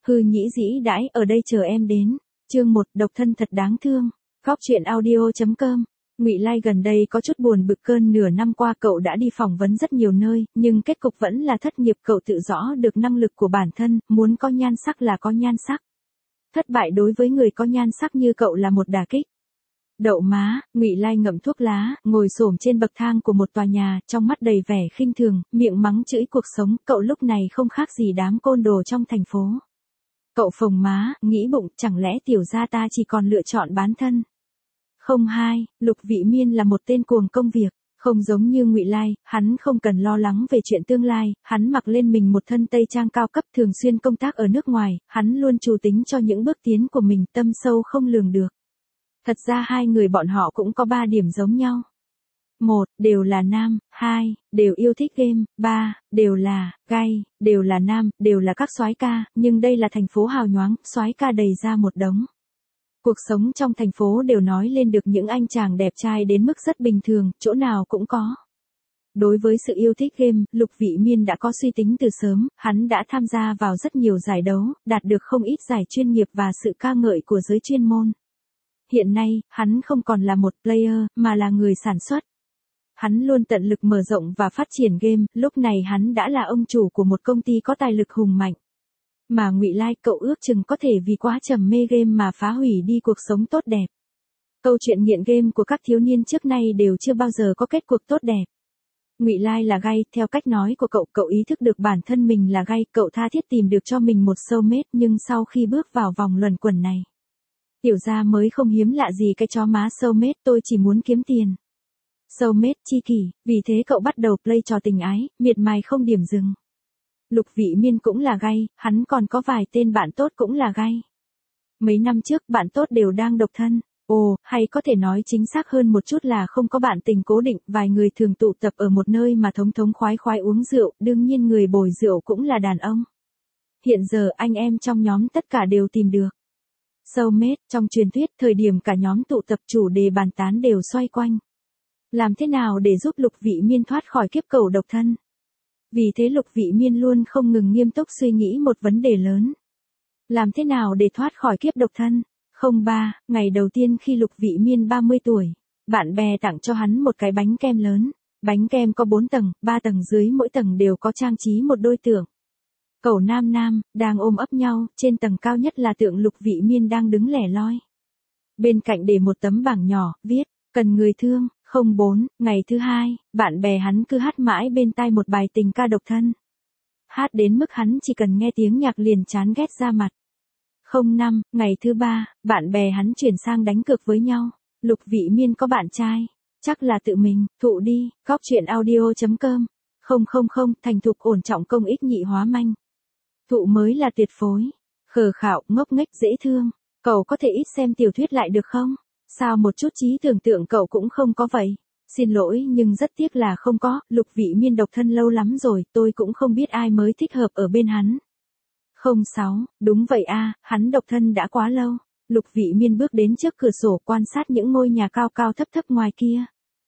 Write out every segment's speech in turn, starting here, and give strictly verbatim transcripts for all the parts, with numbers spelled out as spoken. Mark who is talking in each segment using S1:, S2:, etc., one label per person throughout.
S1: Hư nhĩ dĩ đãi ở đây chờ em đến. Chương một, độc thân thật đáng thương. Góc truyện audio chấm com. Ngụy Lai gần đây có chút buồn bực, cơn nửa năm qua cậu đã đi phỏng vấn rất nhiều nơi, nhưng kết cục vẫn là thất nghiệp. Cậu tự rõ được năng lực của bản thân, muốn có nhan sắc là có nhan sắc. Thất bại đối với người có nhan sắc như cậu là một đả kích. Đậu má, Ngụy Lai ngậm thuốc lá, ngồi xổm trên bậc thang của một tòa nhà, trong mắt đầy vẻ khinh thường, miệng mắng chửi cuộc sống. Cậu lúc này không khác gì đám côn đồ trong thành phố. Cậu phồng má, nghĩ bụng, chẳng lẽ tiểu gia ta chỉ còn lựa chọn bán thân. Không hai, Lục Vị Miên là một tên cuồng công việc, không giống như Ngụy Lai, hắn không cần lo lắng về chuyện tương lai, hắn mặc lên mình một thân tây trang cao cấp, thường xuyên công tác ở nước ngoài, hắn luôn chủ tính cho những bước tiến của mình, tâm sâu không lường được. Thật ra hai người bọn họ cũng có ba điểm giống nhau. Một, đều là nam, hai, đều yêu thích game, ba, đều là gay, đều là nam, đều là các soái ca, nhưng đây là thành phố hào nhoáng, soái ca đầy ra một đống. Cuộc sống trong thành phố đều nói lên được những anh chàng đẹp trai đến mức rất bình thường, chỗ nào cũng có. Đối với sự yêu thích game, Lục Vị Miên đã có suy tính từ sớm, hắn đã tham gia vào rất nhiều giải đấu, đạt được không ít giải chuyên nghiệp và sự ca ngợi của giới chuyên môn. Hiện nay, hắn không còn là một player, mà là người sản xuất. Hắn luôn tận lực mở rộng và phát triển game, lúc này hắn đã là ông chủ của một công ty có tài lực hùng mạnh. Mà Ngụy Lai, cậu ước chừng có thể vì quá trầm mê game mà phá hủy đi cuộc sống tốt đẹp. Câu chuyện nghiện game của các thiếu niên trước nay đều chưa bao giờ có kết cuộc tốt đẹp. Ngụy Lai là gay, theo cách nói của cậu, cậu ý thức được bản thân mình là gay, cậu tha thiết tìm được cho mình một soulmate, nhưng sau khi bước vào vòng luẩn quẩn này, tiểu gia mới không hiếm lạ gì cái chó má soulmate, tôi chỉ muốn kiếm tiền. Soulmate chi kỷ, vì thế cậu bắt đầu play trò tình ái, miệt mài không điểm dừng. Lục Vị Miên cũng là gay, hắn còn có vài tên bạn tốt cũng là gay. Mấy năm trước bạn tốt đều đang độc thân, ồ, hay có thể nói chính xác hơn một chút là không có bạn tình cố định, vài người thường tụ tập ở một nơi mà thống thống khoái khoái uống rượu, đương nhiên người bồi rượu cũng là đàn ông. Hiện giờ anh em trong nhóm tất cả đều tìm được soulmate. Trong truyền thuyết, thời điểm cả nhóm tụ tập, chủ đề bàn tán đều xoay quanh làm thế nào để giúp Lục Vị Miên thoát khỏi kiếp cầu độc thân. Vì thế Lục Vị Miên luôn không ngừng nghiêm túc suy nghĩ một vấn đề lớn. Làm thế nào để thoát khỏi kiếp độc thân? Không ba, ngày đầu tiên khi Lục Vị Miên ba mươi tuổi, bạn bè tặng cho hắn một cái bánh kem lớn. Bánh kem có bốn tầng, ba tầng dưới mỗi tầng đều có trang trí một đôi tượng. Cậu nam nam, đang ôm ấp nhau, trên tầng cao nhất là tượng Lục Vị Miên đang đứng lẻ loi. Bên cạnh để một tấm bảng nhỏ, viết, cần người thương. Không bốn, ngày thứ hai, bạn bè hắn cứ hát mãi bên tai một bài tình ca độc thân. Hát đến mức hắn chỉ cần nghe tiếng nhạc liền chán ghét ra mặt. Không năm, ngày thứ ba, bạn bè hắn chuyển sang đánh cược với nhau. Lục Vị Miên có bạn trai, chắc là tự mình, thụ đi, góc truyện audio chấm com. Không không không, thành thục ổn trọng công ích nhị hóa manh. Thụ mới là tuyệt phối, khờ khạo, ngốc nghếch dễ thương. Cậu có thể ít xem tiểu thuyết lại được không? Sao một chút trí tưởng tượng cậu cũng không có vậy? Xin lỗi nhưng rất tiếc là không có, Lục Vị Miên độc thân lâu lắm rồi, tôi cũng không biết ai mới thích hợp ở bên hắn. Không sáu, đúng vậy a, hắn độc thân đã quá lâu. Lục Vị Miên bước đến trước cửa sổ quan sát những ngôi nhà cao cao thấp thấp ngoài kia.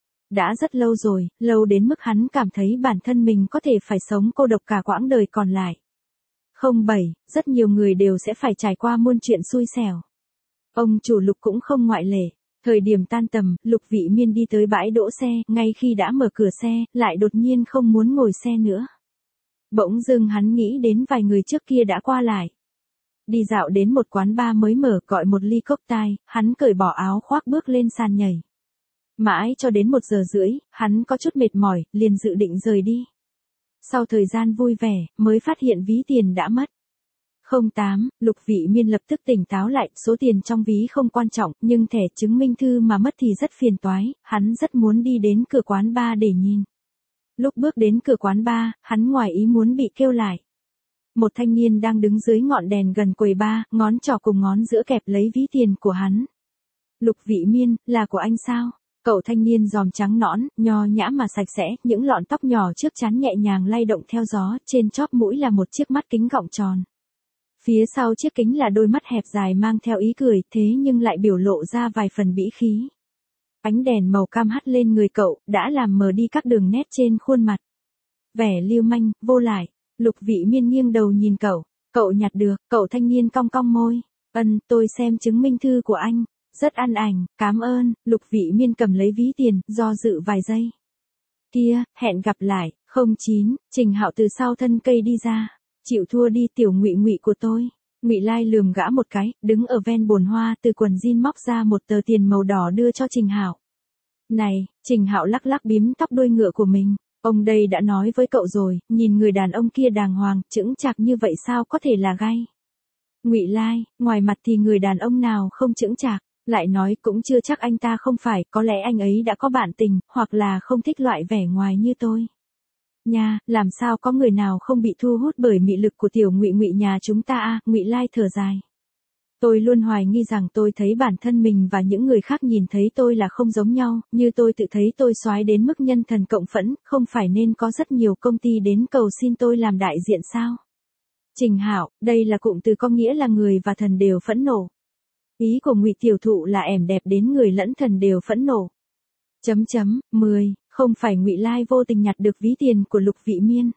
S1: Đã rất lâu rồi, lâu đến mức hắn cảm thấy bản thân mình có thể phải sống cô độc cả quãng đời còn lại. Không bảy, rất nhiều người đều sẽ phải trải qua muôn chuyện xui xẻo. Ông chủ Lục cũng không ngoại lệ. Thời điểm tan tầm, Lục Vị Miên đi tới bãi đỗ xe, ngay khi đã mở cửa xe, lại đột nhiên không muốn ngồi xe nữa. Bỗng dưng hắn nghĩ đến vài người trước kia đã qua lại. Đi dạo đến một quán bar mới mở, gọi một ly cocktail, hắn cởi bỏ áo khoác bước lên sàn nhảy. Mãi cho đến một giờ rưỡi, hắn có chút mệt mỏi, liền dự định rời đi. Sau thời gian vui vẻ, mới phát hiện ví tiền đã mất. Không tám, Lục Vị Miên lập tức tỉnh táo lại, số tiền trong ví không quan trọng, nhưng thẻ chứng minh thư mà mất thì rất phiền toái, hắn rất muốn đi đến cửa quán bar để nhìn. Lúc bước đến cửa quán bar, hắn ngoài ý muốn bị kêu lại. Một thanh niên đang đứng dưới ngọn đèn gần quầy bar, ngón trỏ cùng ngón giữa kẹp lấy ví tiền của hắn. Lục Vị Miên, là của anh sao? Cậu thanh niên giòm trắng nõn, nho nhã mà sạch sẽ, những lọn tóc nhỏ trước trán nhẹ nhàng lay động theo gió, trên chóp mũi là một chiếc mắt kính gọng tròn. Phía sau chiếc kính là đôi mắt hẹp dài mang theo ý cười, thế nhưng lại biểu lộ ra vài phần bĩ khí. Ánh đèn màu cam hắt lên người cậu, đã làm mờ đi các đường nét trên khuôn mặt. Vẻ lưu manh, vô lại, Lục Vị Miên nghiêng đầu nhìn cậu, Cậu nhặt được, cậu thanh niên cong cong môi. Ân, tôi xem chứng minh thư của anh. Rất ăn ảnh, cảm ơn. Lục Vị Miên cầm lấy ví tiền, do dự vài giây. Kia, hẹn gặp lại. Không chín, Trình Hạo từ sau thân cây đi ra. Chịu thua đi tiểu Ngụy Ngụy của tôi. Ngụy Lai lườm gã một cái, đứng ở ven bồn hoa, từ quần jean móc ra một tờ tiền màu đỏ đưa cho Trình Hạo. Này, Trình Hạo lắc lắc bím tóc đuôi ngựa của mình. Ông đây đã nói với cậu rồi, nhìn người đàn ông kia đàng hoàng, chững chạc như vậy sao có thể là gay. Ngụy Lai, ngoài mặt thì người đàn ông nào không chững chạc, lại nói cũng chưa chắc anh ta không phải, có lẽ anh ấy đã có bạn tình, hoặc là không thích loại vẻ ngoài như tôi. Nha, làm sao có người nào không bị thu hút bởi mị lực của tiểu Ngụy Ngụy nhà chúng ta a? Ngụy Lai thở dài. Tôi luôn hoài nghi rằng tôi thấy bản thân mình và những người khác nhìn thấy tôi là không giống nhau, như tôi tự thấy tôi soái đến mức nhân thần cộng phẫn, không phải nên có rất nhiều công ty đến cầu xin tôi làm đại diện sao? Trình Hạo, đây là cụm từ có nghĩa là người và thần đều phẫn nộ. Ý của Ngụy tiểu thụ là ẻm đẹp đến người lẫn thần đều phẫn nộ. Chấm chấm, mười, không phải Ngụy Lai vô tình nhặt được ví tiền của Lục Vị Miên,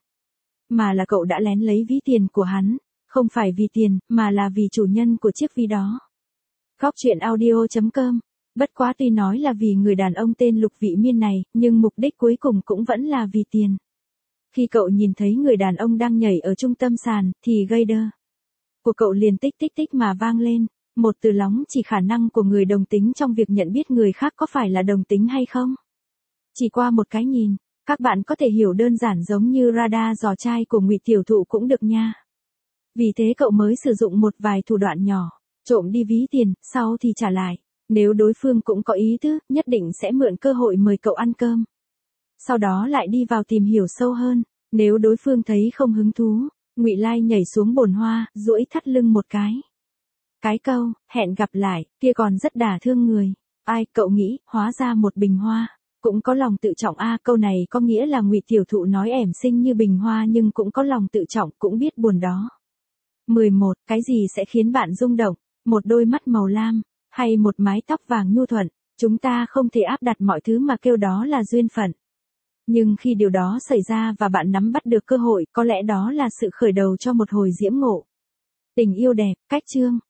S1: mà là cậu đã lén lấy ví tiền của hắn. Không phải vì tiền, mà là vì chủ nhân của chiếc ví đó. Góc truyện audio chấm com. Bất quá tuy nói là vì người đàn ông tên Lục Vị Miên này, nhưng mục đích cuối cùng cũng vẫn là vì tiền. Khi cậu nhìn thấy người đàn ông đang nhảy ở trung tâm sàn, thì gây đơ của cậu liền tích tích tích mà vang lên. Một từ lóng chỉ khả năng của người đồng tính trong việc nhận biết người khác có phải là đồng tính hay không. Chỉ qua một cái nhìn, các bạn có thể hiểu đơn giản giống như radar dò trai của Ngụy tiểu thụ cũng được nha. Vì thế cậu mới sử dụng một vài thủ đoạn nhỏ, trộm đi ví tiền, sau thì trả lại. Nếu đối phương cũng có ý tứ, nhất định sẽ mượn cơ hội mời cậu ăn cơm. Sau đó lại đi vào tìm hiểu sâu hơn. Nếu đối phương thấy không hứng thú, Ngụy Lai nhảy xuống bồn hoa, duỗi thắt lưng một cái. Cái câu, hẹn gặp lại, kia còn rất đả thương người. Ai, cậu nghĩ, hóa ra một bình hoa. Cũng có lòng tự trọng a, câu này có nghĩa là Ngụy tiểu thụ nói ẻm xinh như bình hoa nhưng cũng có lòng tự trọng, cũng biết buồn đó. mười một, cái gì sẽ khiến bạn rung động? Một đôi mắt màu lam, hay một mái tóc vàng nhu thuận? Chúng ta không thể áp đặt mọi thứ mà kêu đó là duyên phận. Nhưng khi điều đó xảy ra và bạn nắm bắt được cơ hội, có lẽ đó là sự khởi đầu cho một hồi diễm ngộ. Tình yêu đẹp, cách chương.